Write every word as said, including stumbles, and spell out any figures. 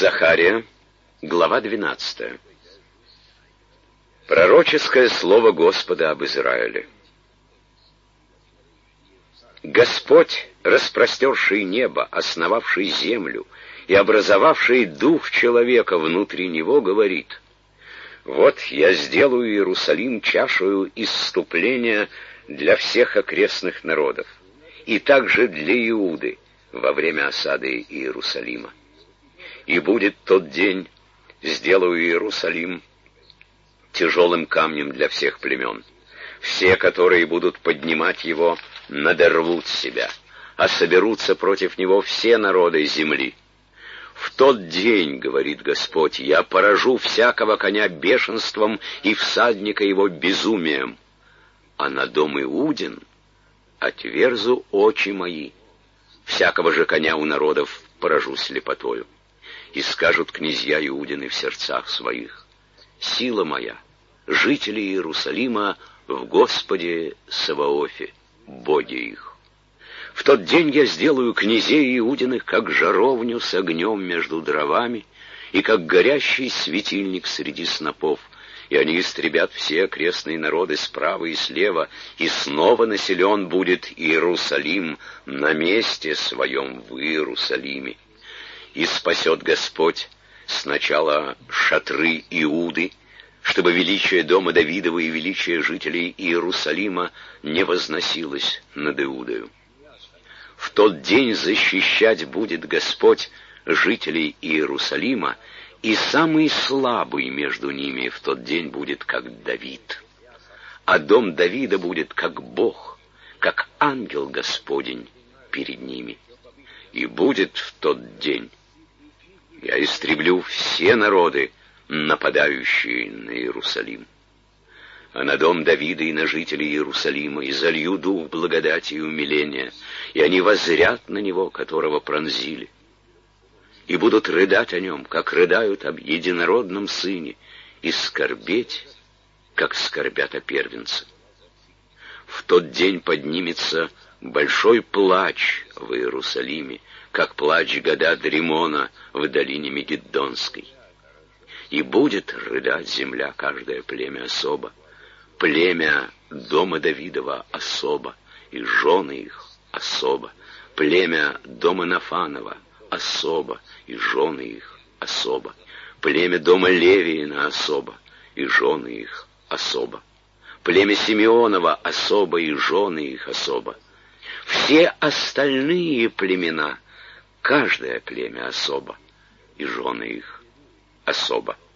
Захария, глава двенадцатая. Пророческое слово Господа об Израиле. Господь, распростерший небо, основавший землю и образовавший дух человека внутри него, говорит: «Вот я сделаю Иерусалим чашею исступления для всех окрестных народов, и также для Иуды во время осады Иерусалима. И будет тот день, сделаю Иерусалим тяжелым камнем для всех племен. Все, которые будут поднимать его, надорвут себя, а соберутся против него все народы земли. В тот день, говорит Господь, я поражу всякого коня бешенством и всадника его безумием, а на дом Иудин отверзу очи мои. Всякого же коня у народов поражу слепотою. И скажут князья Иудины в сердцах своих: сила моя, жители Иерусалима, в Господе Саваофе, Боге их. В тот день я сделаю князей Иудиных, как жаровню с огнем между дровами, и как горящий светильник среди снопов, и они истребят все окрестные народы справа и слева, и снова населен будет Иерусалим на месте своем в Иерусалиме. И спасет Господь сначала шатры Иуды, чтобы величие дома Давидова и величие жителей Иерусалима не возносилось над Иудою. В тот день защищать будет Господь жителей Иерусалима, и самый слабый между ними в тот день будет как Давид. А дом Давида будет как Бог, как ангел Господень перед ними. И будет в тот день: я истреблю все народы, нападающие на Иерусалим. А на дом Давида и на жителей Иерусалима изолью дух благодати и умиления, и они воззрят на него, которого пронзили, и будут рыдать о нем, как рыдают об единородном сыне, и скорбеть, как скорбят о первенце. В тот день поднимется большой плач в Иерусалиме, как плач Гадад Римона в долине Мегиддонской. И будет рыдать земля, каждое племя особо, племя дома Давидова особо, и жены их особо, племя дома Нафанова особо, и жены их особо, племя дома Левиина особо, и жены их особо, племя Симеонова особо, и жены их особо. Все остальные племена, каждое племя особо, и жены их особо.